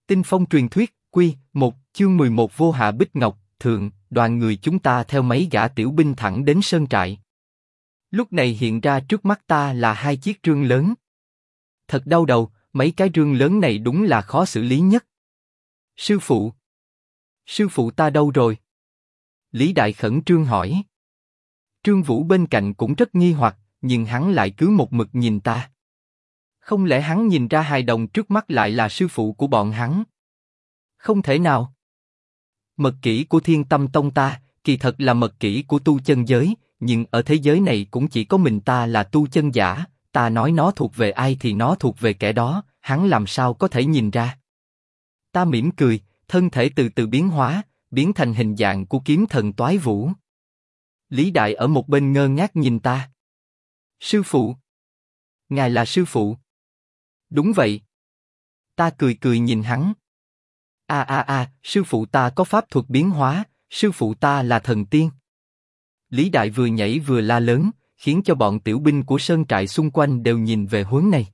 Tinh phong truyền thuyết, Quy 1, chương 11 Vô Hạ Bích Ngọc, thượng, đoàn người chúng ta theo mấy gã tiểu binh thẳng đến sơn trại. Lúc này hiện ra trước mắt ta là hai chiếc rương lớn. Thật đau đầu, mấy cái rương lớn này đúng là khó xử lý nhất. Sư phụ ta đâu rồi? Lý Đại khẩn trương hỏi. Trương Vũ bên cạnh cũng rất nghi hoặc, nhưng hắn lại cứ một mực nhìn ta. Không lẽ hắn nhìn ra hài đồng trước mắt lại là sư phụ của bọn hắn? Không thể nào. Mật kỹ của Thiên Tâm Tông ta, kỳ thật là mật kỹ của tu chân giới, nhưng ở thế giới này cũng chỉ có mình ta là tu chân giả, ta nói nó thuộc về ai thì nó thuộc về kẻ đó, hắn làm sao có thể nhìn ra? Ta mỉm cười, thân thể từ từ biến hóa, biến thành hình dạng của kiếm thần Toái Vũ. Lý Đại ở một bên ngơ ngác nhìn ta. Sư phụ. Ngài là sư phụ? Đúng vậy. Ta cười cười nhìn hắn. Sư phụ ta có pháp thuật biến hóa, sư phụ ta là thần tiên. Lý Đại vừa nhảy vừa la lớn, khiến cho bọn tiểu binh của sơn trại xung quanh đều nhìn về hướng này.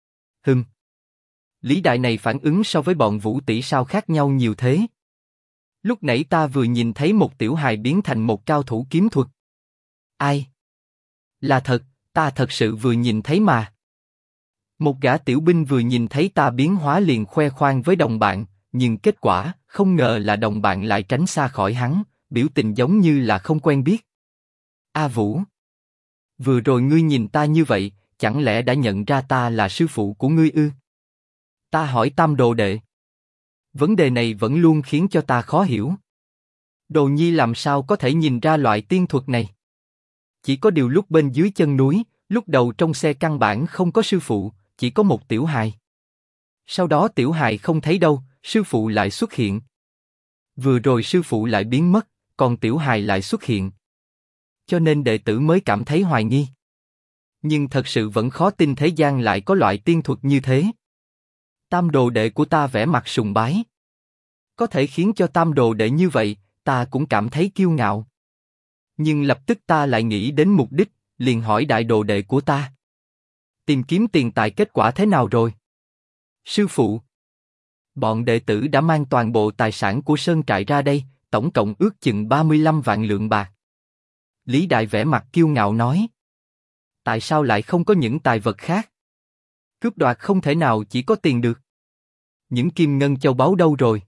Lý Đại này phản ứng so với bọn Vũ tỷ sao khác nhau nhiều thế? Lúc nãy ta vừa nhìn thấy một tiểu hài biến thành một cao thủ kiếm thuật. Ai? Là thật, ta thật sự vừa nhìn thấy mà. Một gã tiểu binh vừa nhìn thấy ta biến hóa liền khoe khoang với đồng bạn, nhưng kết quả, không ngờ là đồng bạn lại tránh xa khỏi hắn, biểu tình giống như là không quen biết. A Vũ, vừa rồi ngươi nhìn ta như vậy, chẳng lẽ đã nhận ra ta là sư phụ của ngươi ư? Ta hỏi Tam đồ đệ. Vấn đề này vẫn luôn khiến cho ta khó hiểu. Đồ nhi làm sao có thể nhìn ra loại tiên thuật này? Chỉ có điều lúc bên dưới chân núi, lúc đầu trong xe căn bản không có sư phụ, chỉ có một tiểu hài. Sau đó tiểu hài không thấy đâu, sư phụ lại xuất hiện. Vừa rồi sư phụ lại biến mất, còn tiểu hài lại xuất hiện. Cho nên đệ tử mới cảm thấy hoài nghi. Nhưng thật sự vẫn khó tin thế gian lại có loại tiên thuật như thế. Tam đồ đệ của ta vẻ mặt sùng bái. Có thể khiến cho tam đồ đệ như vậy, ta cũng cảm thấy kiêu ngạo. Nhưng lập tức ta lại nghĩ đến mục đích, liền hỏi đại đồ đệ của ta. Tìm kiếm tiền tài kết quả thế nào rồi? Sư phụ. Bọn đệ tử đã mang toàn bộ tài sản của sơn trại ra đây, tổng cộng ước chừng 35 vạn lượng bạc. Lý Đại vẻ mặt kiêu ngạo nói. Tại sao lại không có những tài vật khác? Cướp đoạt không thể nào chỉ có tiền được. Những kim ngân châu báu đâu rồi?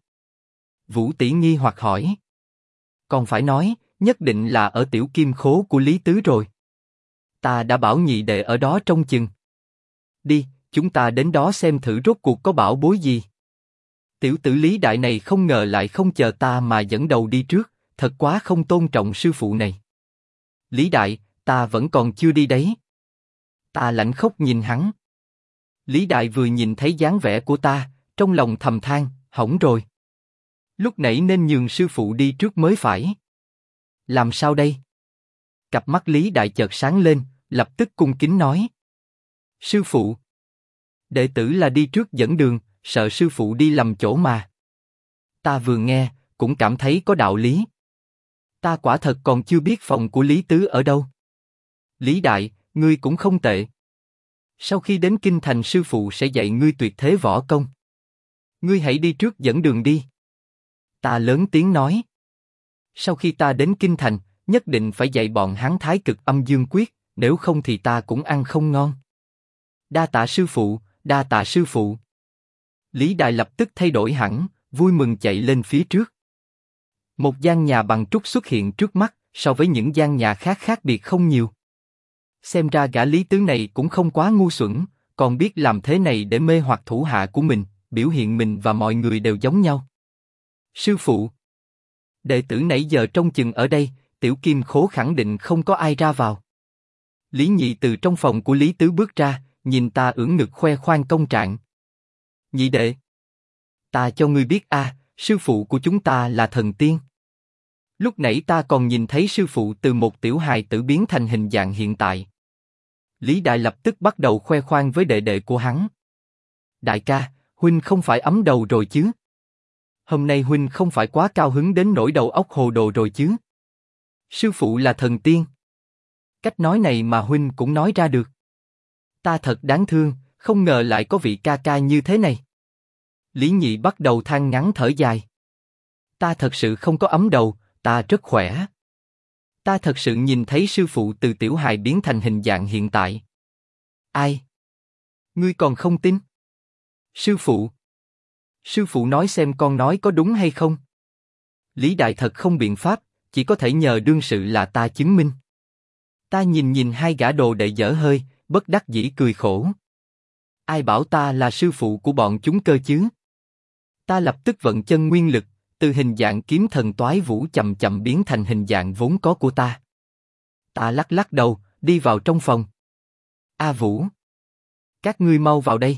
Vũ tỷ nghi hoặc hỏi. Còn phải nói, nhất định là ở tiểu kim khố của Lý Tứ rồi. Ta đã bảo nhị đệ ở đó trông chừng. Đi, chúng ta đến đó xem thử rốt cuộc có bảo bối gì. Tiểu tử Lý Đại này không ngờ lại không chờ ta mà dẫn đầu đi trước, thật quá không tôn trọng sư phụ này. Lý Đại, ta vẫn còn chưa đi đấy. Ta lạnh khóc nhìn hắn. Lý Đại vừa nhìn thấy dáng vẻ của ta, trong lòng thầm than, hỏng rồi. Lúc nãy nên nhường sư phụ đi trước mới phải. Làm sao đây? Cặp mắt Lý Đại chợt sáng lên, lập tức cung kính nói. Sư phụ. Đệ tử là đi trước dẫn đường, sợ sư phụ đi lầm chỗ mà. Ta vừa nghe, cũng cảm thấy có đạo lý. Ta quả thật còn chưa biết phòng của Lý Tứ ở đâu. Lý Đại, ngươi cũng không tệ. Sau khi đến kinh thành sư phụ sẽ dạy ngươi tuyệt thế võ công. Ngươi hãy đi trước dẫn đường đi. Ta lớn tiếng nói. Sau khi ta đến kinh thành, nhất định phải dạy bọn hắn Thái Cực Âm Dương Quyết, nếu không thì ta cũng ăn không ngon. Đa tạ sư phụ, đa tạ sư phụ. Lý Đại lập tức thay đổi hẳn, vui mừng chạy lên phía trước. Một gian nhà bằng trúc xuất hiện trước mắt, so với những gian nhà khác khác biệt không nhiều. Xem ra gã Lý Tứ này cũng không quá ngu xuẩn, còn biết làm thế này để mê hoặc thủ hạ của mình, biểu hiện mình và mọi người đều giống nhau. Sư phụ, đệ tử nãy giờ trông chừng ở đây, tiểu kim khố khẳng định không có ai ra vào. Lý Nhị từ trong phòng của Lý Tứ bước ra, nhìn ta ưỡn ngực khoe khoang công trạng. Nhị đệ, ta cho ngươi biết sư phụ của chúng ta là thần tiên. Lúc nãy ta còn nhìn thấy sư phụ từ một tiểu hài tử biến thành hình dạng hiện tại. Lý Đại lập tức bắt đầu khoe khoang với đệ đệ của hắn. Đại ca, huynh không phải ấm đầu rồi chứ? Hôm nay huynh không phải quá cao hứng đến nỗi đầu óc hồ đồ rồi chứ? Sư phụ là thần tiên. Cách nói này mà huynh cũng nói ra được. Ta thật đáng thương, không ngờ lại có vị ca ca như thế này. Lý Nhị bắt đầu than ngắn thở dài. Ta thật sự không có ấm đầu, ta rất khỏe. Ta thật sự nhìn thấy sư phụ từ tiểu hài biến thành hình dạng hiện tại. Ai? Ngươi còn không tin? Sư phụ. Sư phụ nói xem con nói có đúng hay không? Lý Đại thật không biện pháp, chỉ có thể nhờ đương sự là ta chứng minh. Ta nhìn nhìn hai gã đồ đệ dở hơi, bất đắc dĩ cười khổ. Ai bảo ta là sư phụ của bọn chúng cơ chứ? Ta lập tức vận chân nguyên lực, từ hình dạng kiếm thần toái vũ chậm chậm biến thành hình dạng vốn có của ta. Ta lắc lắc đầu, đi vào trong phòng. A Vũ, các ngươi mau vào đây.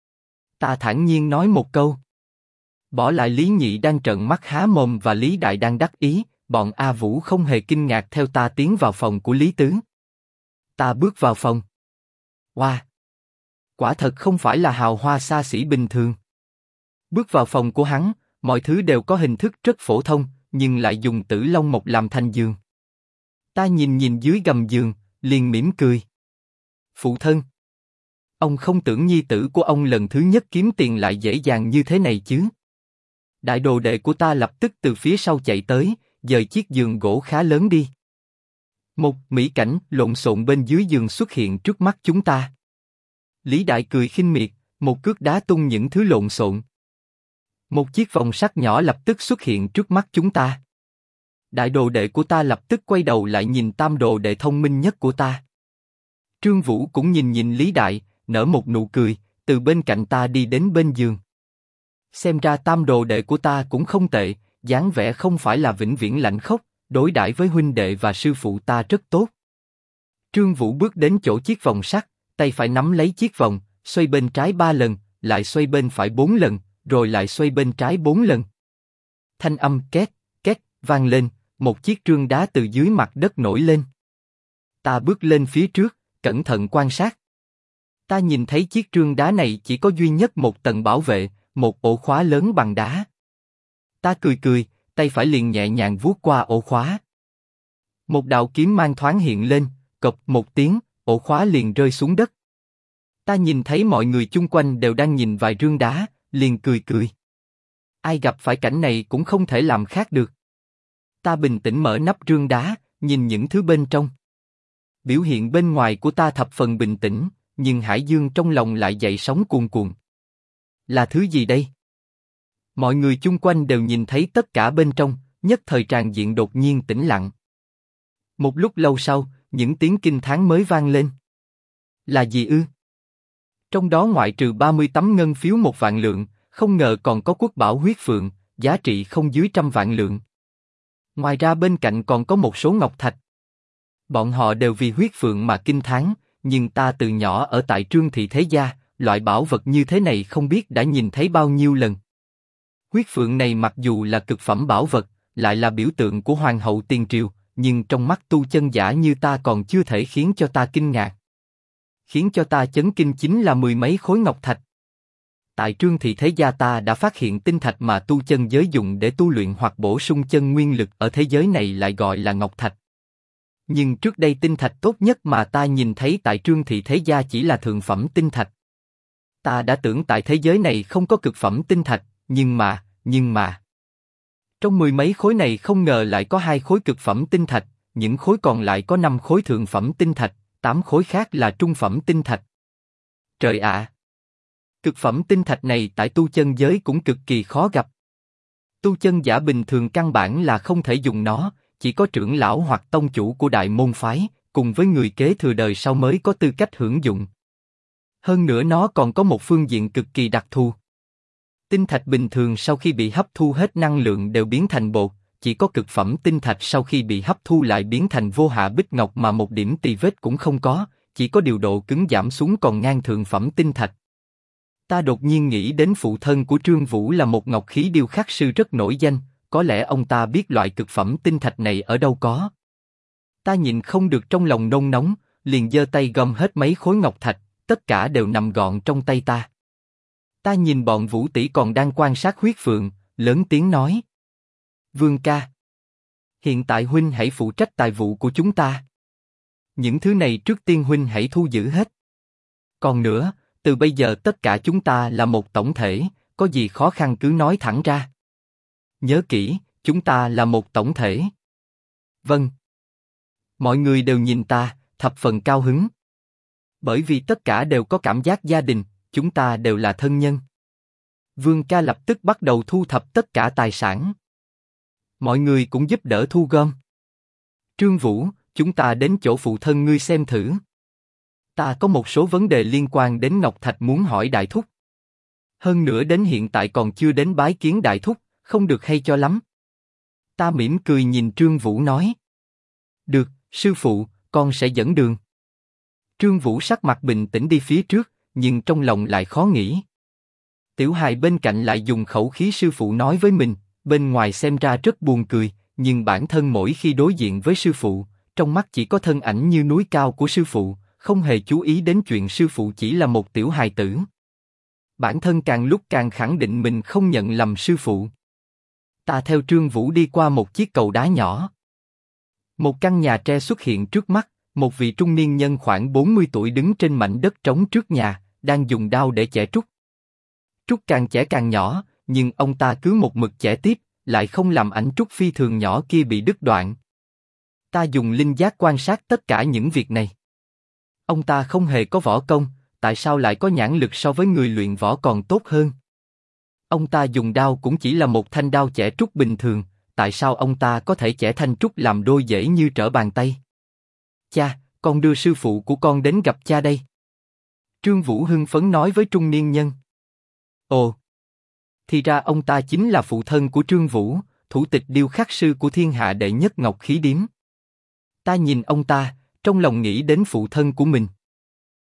Ta thản nhiên nói một câu. Bỏ lại Lý Nhị đang trợn mắt há mồm và Lý Đại đang đắc ý, bọn A Vũ không hề kinh ngạc theo ta tiến vào phòng của Lý Tứ. Ta bước vào phòng. Wow! Quả thật không phải là hào hoa xa xỉ bình thường. Bước vào phòng của hắn, mọi thứ đều có hình thức rất phổ thông, nhưng lại dùng tử long mộc làm thành giường. Ta nhìn nhìn dưới gầm giường, liền mỉm cười. Phụ thân, ông không tưởng nhi tử của ông lần thứ nhất kiếm tiền lại dễ dàng như thế này chứ? Đại đồ đệ của ta lập tức từ phía sau chạy tới, dời chiếc giường gỗ khá lớn đi. Một mỹ cảnh lộn xộn bên dưới giường xuất hiện trước mắt chúng ta. Lý Đại cười khinh miệt, một cước đá tung những thứ lộn xộn. Một chiếc vòng sắt nhỏ lập tức xuất hiện trước mắt chúng ta. Đại đồ đệ của ta lập tức quay đầu lại nhìn tam đồ đệ thông minh nhất của ta. Trương Vũ cũng nhìn nhìn Lý Đại, nở một nụ cười, từ bên cạnh ta đi đến bên giường. Xem ra tam đồ đệ của ta cũng không tệ, dáng vẻ không phải là vĩnh viễn lạnh khốc, đối đãi với huynh đệ và sư phụ ta rất tốt. Trương Vũ bước đến chỗ chiếc vòng sắt, tay phải nắm lấy chiếc vòng, xoay bên trái 3 lần, lại xoay bên phải 4 lần, rồi lại xoay bên trái 4 lần. Thanh âm két, két, vang lên, một chiếc trương đá từ dưới mặt đất nổi lên. Ta bước lên phía trước, cẩn thận quan sát. Ta nhìn thấy chiếc trương đá này chỉ có duy nhất một tầng bảo vệ, một ổ khóa lớn bằng đá. Ta cười cười, tay phải liền nhẹ nhàng vuốt qua ổ khóa. Một đạo kiếm mang thoáng hiện lên, cộc một tiếng, ổ khóa liền rơi xuống đất. Ta nhìn thấy mọi người chung quanh đều đang nhìn vài rương đá, liền cười cười. Ai gặp phải cảnh này cũng không thể làm khác được. Ta bình tĩnh mở nắp rương đá, nhìn những thứ bên trong. Biểu hiện bên ngoài của ta thập phần bình tĩnh, nhưng hải dương trong lòng lại dậy sóng cuồn cuộn. Là thứ gì đây? Mọi người chung quanh đều nhìn thấy tất cả bên trong, nhất thời tràng diện đột nhiên tĩnh lặng. Một lúc lâu sau, những tiếng kinh thán mới vang lên. Là gì ư? Trong đó ngoại trừ 30 tấm ngân phiếu 1 vạn lượng, không ngờ còn có quốc bảo huyết phượng, giá trị không dưới 100 vạn lượng. Ngoài ra bên cạnh còn có một số ngọc thạch. Bọn họ đều vì huyết phượng mà kinh thán, nhưng ta từ nhỏ ở tại Trương Thị Thế Gia, loại bảo vật như thế này không biết đã nhìn thấy bao nhiêu lần. Huyết phượng này mặc dù là cực phẩm bảo vật, lại là biểu tượng của hoàng hậu tiền triều, nhưng trong mắt tu chân giả như ta còn chưa thể khiến cho ta kinh ngạc. Khiến cho ta chấn kinh chính là 10 mấy khối ngọc thạch. Tại Trương Thị Thế Gia ta đã phát hiện tinh thạch mà tu chân giới dùng để tu luyện hoặc bổ sung chân nguyên lực ở thế giới này lại gọi là ngọc thạch. Nhưng trước đây tinh thạch tốt nhất mà ta nhìn thấy tại Trương Thị Thế Gia chỉ là thượng phẩm tinh thạch. Ta đã tưởng tại thế giới này không có cực phẩm tinh thạch, nhưng mà... Trong 10 mấy khối này không ngờ lại có 2 khối cực phẩm tinh thạch, những khối còn lại có 5 khối thượng phẩm tinh thạch, 8 khối khác là trung phẩm tinh thạch. Trời ạ! Cực phẩm tinh thạch này tại tu chân giới cũng cực kỳ khó gặp. Tu chân giả bình thường căn bản là không thể dùng nó, chỉ có trưởng lão hoặc tông chủ của đại môn phái, cùng với người kế thừa đời sau mới có tư cách hưởng dụng. Hơn nữa nó còn có một phương diện cực kỳ đặc thù. Tinh thạch bình thường sau khi bị hấp thu hết năng lượng đều biến thành bột, chỉ có cực phẩm tinh thạch sau khi bị hấp thu lại biến thành vô hạ bích ngọc mà một điểm tì vết cũng không có, chỉ có điều độ cứng giảm xuống còn ngang thượng phẩm tinh thạch. Ta đột nhiên nghĩ đến phụ thân của Trương Vũ là một ngọc khí điêu khắc sư rất nổi danh, có lẽ ông ta biết loại cực phẩm tinh thạch này ở đâu có. Ta nhìn không được trong lòng nôn nóng, liền giơ tay gom hết mấy khối ngọc thạch, tất cả đều nằm gọn trong tay ta. Ta nhìn bọn Vũ tỷ còn đang quan sát huyết phượng, lớn tiếng nói: Vương ca, hiện tại huynh hãy phụ trách tài vụ của chúng ta. Những thứ này trước tiên huynh hãy thu giữ hết. Còn nữa, từ bây giờ tất cả chúng ta là một tổng thể, có gì khó khăn cứ nói thẳng ra. Nhớ kỹ, chúng ta là một tổng thể. Vâng. Mọi người đều nhìn ta, thập phần cao hứng. Bởi vì tất cả đều có cảm giác gia đình, chúng ta đều là thân nhân. Vương ca lập tức bắt đầu thu thập tất cả tài sản. Mọi người cũng giúp đỡ thu gom. Trương Vũ, chúng ta đến chỗ phụ thân ngươi xem thử. Ta có một số vấn đề liên quan đến Ngọc Thạch muốn hỏi Đại Thúc. Hơn nữa đến hiện tại còn chưa đến bái kiến Đại Thúc, không được hay cho lắm. Ta mỉm cười nhìn Trương Vũ nói. Được, sư phụ, con sẽ dẫn đường. Trương Vũ sắc mặt bình tĩnh đi phía trước, nhưng trong lòng lại khó nghĩ. Tiểu hài bên cạnh lại dùng khẩu khí sư phụ nói với mình, bên ngoài xem ra rất buồn cười, nhưng bản thân mỗi khi đối diện với sư phụ, trong mắt chỉ có thân ảnh như núi cao của sư phụ, không hề chú ý đến chuyện sư phụ chỉ là một tiểu hài tử. Bản thân càng lúc càng khẳng định mình không nhận lầm sư phụ. Ta theo Trương Vũ đi qua một chiếc cầu đá nhỏ. Một căn nhà tre xuất hiện trước mắt, một vị trung niên nhân khoảng 40 tuổi đứng trên mảnh đất trống trước nhà, đang dùng đao để chẻ trúc. Trúc càng chẻ càng nhỏ, nhưng ông ta cứ một mực chẻ tiếp, lại không làm ảnh trúc phi thường nhỏ kia bị đứt đoạn. Ta dùng linh giác quan sát tất cả những việc này. Ông ta không hề có võ công, tại sao lại có nhãn lực so với người luyện võ còn tốt hơn? Ông ta dùng đao cũng chỉ là một thanh đao chẻ trúc bình thường, tại sao ông ta có thể chẻ thanh trúc làm đôi dễ như trở bàn tay? Cha, con đưa sư phụ của con đến gặp cha đây. Trương Vũ hưng phấn nói với trung niên nhân. Ồ, thì ra ông ta chính là phụ thân của Trương Vũ, thủ tịch điêu khắc sư của thiên hạ đệ nhất Ngọc Khí Điếm. Ta nhìn ông ta, trong lòng nghĩ đến phụ thân của mình.